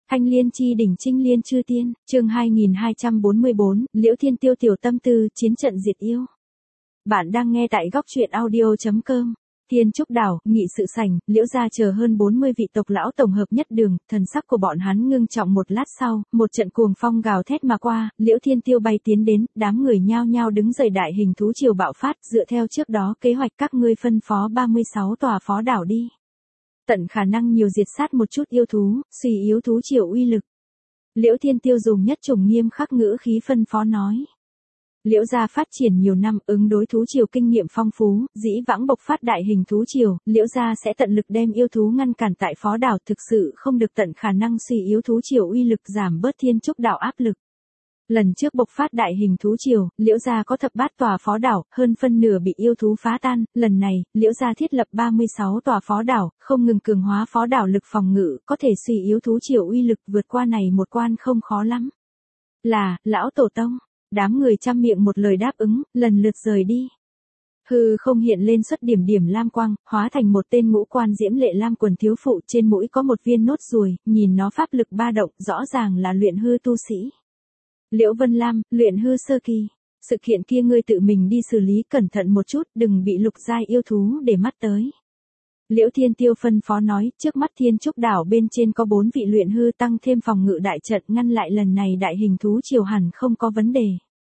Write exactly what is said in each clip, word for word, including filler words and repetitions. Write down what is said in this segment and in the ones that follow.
Thanh liên chi đỉnh trinh liên chư tiên, chương hai nghìn hai trăm bốn mươi bốn, Liễu Thiên Tiêu tiểu tâm tư, chiến trận diệt yêu. Bạn đang nghe tại góc truyện audio chấm com. Thiên Trúc Đảo, nghị sự sảnh, Liễu gia chờ hơn bốn mươi vị tộc lão tổng hợp nhất đường, thần sắc của bọn hắn ngưng trọng một lát sau, một trận cuồng phong gào thét mà qua, Liễu Thiên Tiêu bay tiến đến, đám người nhao nhao đứng dậy đại hình thú triều bạo phát, dựa theo trước đó kế hoạch các ngươi phân phó ba mươi sáu tòa phó đảo đi. Tận khả năng nhiều diệt sát một chút yêu thú, suy yếu thú triều uy lực. Liễu Thiên Tiêu dùng nhất trùng nghiêm khắc ngữ khí phân phó nói. Liễu gia phát triển nhiều năm, ứng đối thú triều kinh nghiệm phong phú, dĩ vãng bộc phát đại hình thú triều, Liễu gia sẽ tận lực đem yêu thú ngăn cản tại phó đảo, thực sự không được tận khả năng suy yếu thú triều uy lực, giảm bớt Thiên Trúc Đảo áp lực. Lần trước bộc phát đại hình thú triều, Liễu gia có thập bát tòa phó đảo, hơn phân nửa bị yêu thú phá tan, lần này, Liễu gia thiết lập ba mươi sáu tòa phó đảo, không ngừng cường hóa phó đảo lực phòng ngự, có thể suy yếu thú triều uy lực, vượt qua này một quan không khó lắm. Là, lão tổ tông. Đám người trăm miệng một lời đáp ứng, lần lượt rời đi. Hư không hiện lên xuất điểm điểm lam quang, hóa thành một tên ngũ quan diễm lệ lam quần thiếu phụ, trên mũi có một viên nốt ruồi, nhìn nó pháp lực ba động, rõ ràng là luyện hư tu sĩ. Liễu Vân Lam, luyện hư sơ kỳ. Sự kiện kia ngươi tự mình đi xử lý cẩn thận một chút, đừng bị lục giai yêu thú để mắt tới. Liễu Thiên Tiêu phân phó nói, trước mắt Thiên Trúc Đảo bên trên có bốn vị luyện hư tăng thêm phòng ngự đại trận ngăn lại lần này đại hình thú triều hẳn không có vấn đề.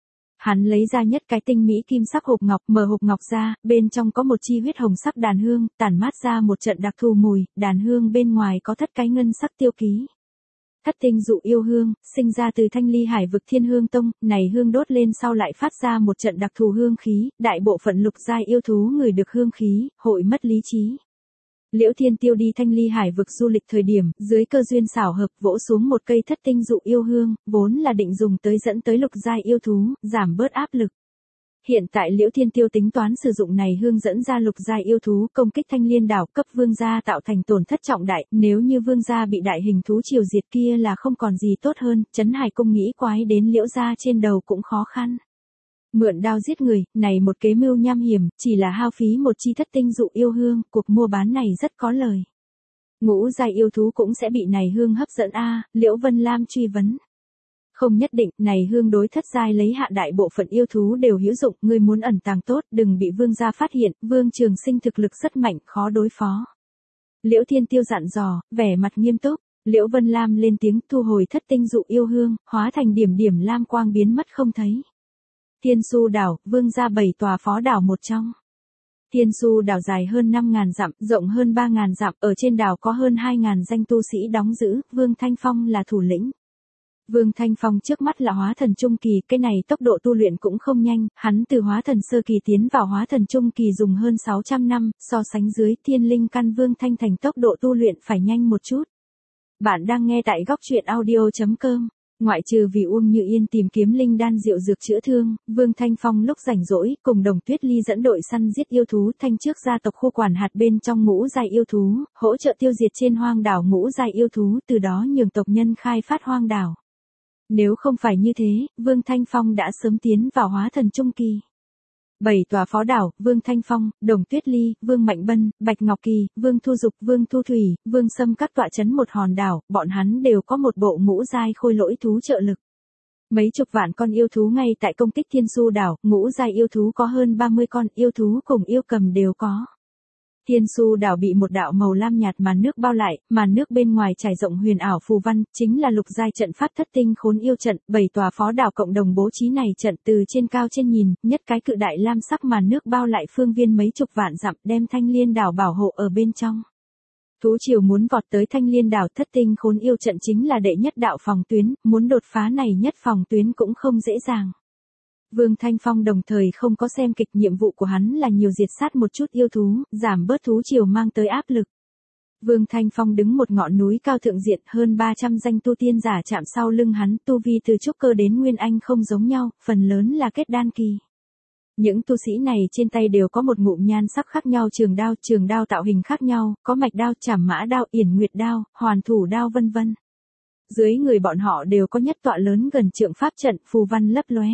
Hắn lấy ra nhất cái tinh mỹ kim sắc hộp ngọc, mở hộp ngọc ra, bên trong có một chi huyết hồng sắc đàn hương, tản mát ra một trận đặc thù mùi, đàn hương bên ngoài có thất cái ngân sắc tiêu ký. Thất tinh dụ yêu hương, sinh ra từ Thanh Ly Hải vực Thiên Hương Tông, này hương đốt lên sau lại phát ra một trận đặc thù hương khí, đại bộ phận lục giai yêu thú người được hương khí, hội mất lý trí. Liễu Thiên Tiêu đi Thanh Ly Hải vực du lịch thời điểm, dưới cơ duyên xảo hợp vỗ xuống một cây thất tinh dụ yêu hương, vốn là định dùng tới dẫn tới lục giai yêu thú, giảm bớt áp lực. Hiện tại Liễu Thiên Tiêu tính toán sử dụng này hương dẫn ra lục giai yêu thú công kích Thanh Liên đảo, cấp vương gia tạo thành tổn thất trọng đại, nếu như vương gia bị đại hình thú triều diệt kia là không còn gì tốt hơn, Trấn Hải Cung nghĩ quái đến Liễu gia trên đầu cũng khó khăn. Mượn đao giết người, này một kế mưu nham hiểm, chỉ là hao phí một chi thất tinh dụ yêu hương, cuộc mua bán này rất có lời. Ngũ giai yêu thú cũng sẽ bị này hương hấp dẫn a, à, Liễu Vân Lam truy vấn. Không nhất định, này hương đối thất giai lấy hạ đại bộ phận yêu thú đều hữu dụng, ngươi muốn ẩn tàng tốt, đừng bị vương gia phát hiện, Vương Trường Sinh thực lực rất mạnh, khó đối phó. Liễu Thiên Tiêu dặn dò, vẻ mặt nghiêm túc, Liễu Vân Lam lên tiếng thu hồi thất tinh dụ yêu hương, hóa thành điểm điểm lam quang biến mất không thấy. Thiên Su đảo, vương gia bảy tòa phó đảo một trong. Thiên Su đảo dài hơn năm ngàn dặm, rộng hơn ba ngàn dặm, ở trên đảo có hơn hai ngàn danh tu sĩ đóng giữ, Vương Thanh Phong là thủ lĩnh. Vương Thanh Phong trước mắt là hóa thần trung kỳ, cái này tốc độ tu luyện cũng không nhanh, hắn từ hóa thần sơ kỳ tiến vào hóa thần trung kỳ dùng hơn sáu trăm năm, so sánh dưới thiên linh căn Vương Thanh Thành tốc độ tu luyện phải nhanh một chút. Bạn đang nghe tại góc truyện audio chấm com. Ngoại trừ vì Uông Như Yên tìm kiếm linh đan diệu dược chữa thương, Vương Thanh Phong lúc rảnh rỗi, cùng Đồng Tuyết Ly dẫn đội săn giết yêu thú thanh trước gia tộc khu quản hạt bên trong ngũ giai yêu thú, hỗ trợ tiêu diệt trên hoang đảo ngũ giai yêu thú, từ đó nhường tộc nhân khai phát hoang đảo. Nếu không phải như thế, Vương Thanh Phong đã sớm tiến vào hóa thần trung kỳ. Bảy tòa phó đảo, Vương Thanh Phong, Đồng Tuyết Ly, Vương Mạnh Bân, Bạch Ngọc Kỳ, Vương Thu Dục, Vương Thu Thủy, Vương Sâm các tọa trấn một hòn đảo, bọn hắn đều có một bộ ngũ giai khôi lỗi thú trợ lực. Mấy chục vạn con yêu thú ngay tại công kích Thiên Su đảo, ngũ giai yêu thú có hơn ba mươi con, yêu thú cùng yêu cầm đều có. Thiên Su đảo bị một đạo màu lam nhạt màn nước bao lại, màn nước bên ngoài trải rộng huyền ảo phù văn, chính là lục giai trận pháp thất tinh khốn yêu trận, bảy tòa phó đảo cộng đồng bố trí này trận từ trên cao trên nhìn, nhất cái cự đại lam sắc màn nước bao lại phương viên mấy chục vạn dặm, đem Thanh Liên đảo bảo hộ ở bên trong. Thú triều muốn vọt tới Thanh Liên đảo, thất tinh khốn yêu trận chính là đệ nhất đạo phòng tuyến, muốn đột phá này nhất phòng tuyến cũng không dễ dàng. Vương Thanh Phong đồng thời không có xem kịch, nhiệm vụ của hắn là nhiều diệt sát một chút yêu thú, giảm bớt thú triều mang tới áp lực. Vương Thanh Phong đứng một ngọn núi cao thượng diện, hơn ba trăm danh tu tiên giả chạm sau lưng hắn, tu vi từ trúc cơ đến nguyên anh không giống nhau, phần lớn là kết đan kỳ. Những tu sĩ này trên tay đều có một ngụm nhan sắc khác nhau, trường đao, trường đao tạo hình khác nhau, có mạch đao, trảm mã đao, yển nguyệt đao, hoàn thủ đao vân vân. Dưới người bọn họ đều có nhất tọa lớn gần trượng pháp trận, phù văn lấp lóe.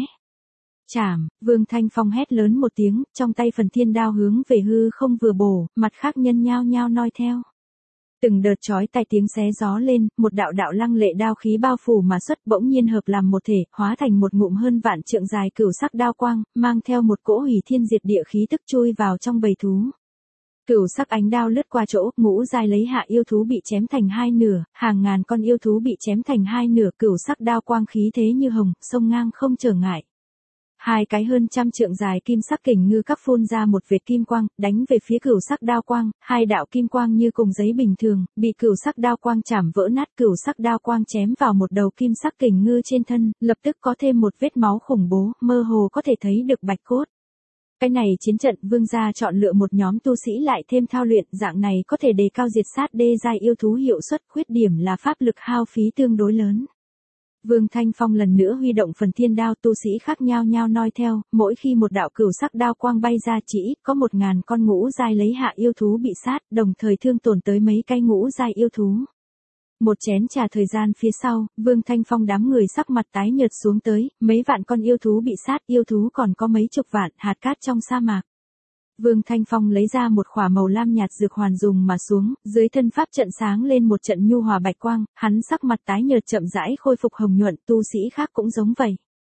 Chảm, Vương Thanh Phong hét lớn một tiếng, trong tay phần thiên đao hướng về hư không vừa bổ, mặt khác nhân nhao nhao noi theo. Từng đợt chói tai tiếng xé gió lên, một đạo đạo lăng lệ đao khí bao phủ mà xuất bỗng nhiên hợp làm một thể, hóa thành một ngụm hơn vạn trượng dài cửu sắc đao quang, mang theo một cỗ hủy thiên diệt địa khí tức chui vào trong bầy thú. Cửu sắc ánh đao lướt qua chỗ, ngũ giai lấy hạ yêu thú bị chém thành hai nửa, hàng ngàn con yêu thú bị chém thành hai nửa, cửu sắc đao quang khí thế như hồng, sông ngang không trở ngại. Hai cái hơn trăm trượng dài kim sắc kình ngư các phun ra một vệt kim quang, đánh về phía cửu sắc đao quang, hai đạo kim quang như cùng giấy bình thường, bị cửu sắc đao quang chảm vỡ nát, cửu sắc đao quang chém vào một đầu kim sắc kình ngư trên thân, lập tức có thêm một vết máu khủng bố, mơ hồ có thể thấy được bạch cốt. Cái này chiến trận Vương gia chọn lựa một nhóm tu sĩ lại thêm thao luyện, dạng này có thể đề cao diệt sát đê giai yêu thú hiệu suất, khuyết điểm là pháp lực hao phí tương đối lớn. Vương Thanh Phong lần nữa huy động phần thiên đao, tu sĩ khác nhau nhau noi theo, mỗi khi một đạo cửu sắc đao quang bay ra chỉ ít có một ngàn con ngũ giai lấy hạ yêu thú bị sát, đồng thời thương tổn tới mấy cái ngũ giai yêu thú. Một chén trà thời gian phía sau, Vương Thanh Phong đám người sắc mặt tái nhợt xuống tới, mấy vạn con yêu thú bị sát, yêu thú còn có mấy chục vạn, hạt cát trong sa mạc. Vương Thanh Phong lấy ra một khỏa màu lam nhạt dược hoàn dùng mà xuống, dưới thân pháp trận sáng lên một trận nhu hòa bạch quang, hắn sắc mặt tái nhợt chậm rãi khôi phục hồng nhuận, tu sĩ khác cũng giống vậy.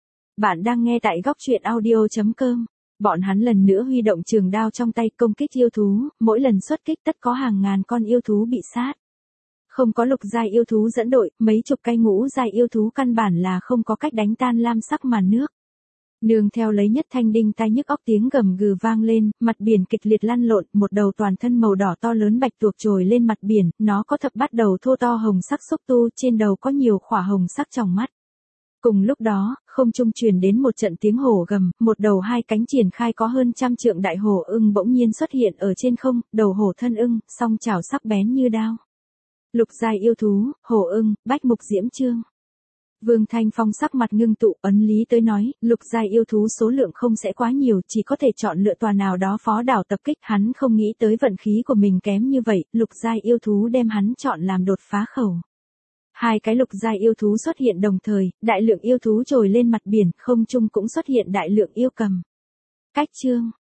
Bạn đang nghe tại góc truyện audio chấm com. Bọn hắn lần nữa huy động trường đao trong tay công kích yêu thú, mỗi lần xuất kích tất có hàng ngàn con yêu thú bị sát. Không có lục giai yêu thú dẫn đội, mấy chục cây ngũ giai yêu thú căn bản là không có cách đánh tan lam sắc màn nước. Nương theo lấy nhất thanh đinh tai nhức óc tiếng gầm gừ vang lên, mặt biển kịch liệt lăn lộn, một đầu toàn thân màu đỏ to lớn bạch tuộc trồi lên mặt biển, nó có thập bát đầu thô to hồng sắc xúc tu, trên đầu có nhiều khỏa hồng sắc tròng mắt. Cùng lúc đó, không trung truyền đến một trận tiếng hổ gầm, một đầu hai cánh triển khai có hơn trăm trượng đại hổ ưng bỗng nhiên xuất hiện ở trên không, đầu hổ thân ưng, song chảo sắc bén như đao. Lục giai yêu thú, hổ ưng, bách mục diễm chương. Vương Thanh Phong sắc mặt ngưng tụ, ấn lý tới nói, lục giai yêu thú số lượng không sẽ quá nhiều, chỉ có thể chọn lựa tòa nào đó phó đảo tập kích, hắn không nghĩ tới vận khí của mình kém như vậy, lục giai yêu thú đem hắn chọn làm đột phá khẩu. Hai cái lục giai yêu thú xuất hiện đồng thời, đại lượng yêu thú trồi lên mặt biển, không trung cũng xuất hiện đại lượng yêu cầm. Cách chương,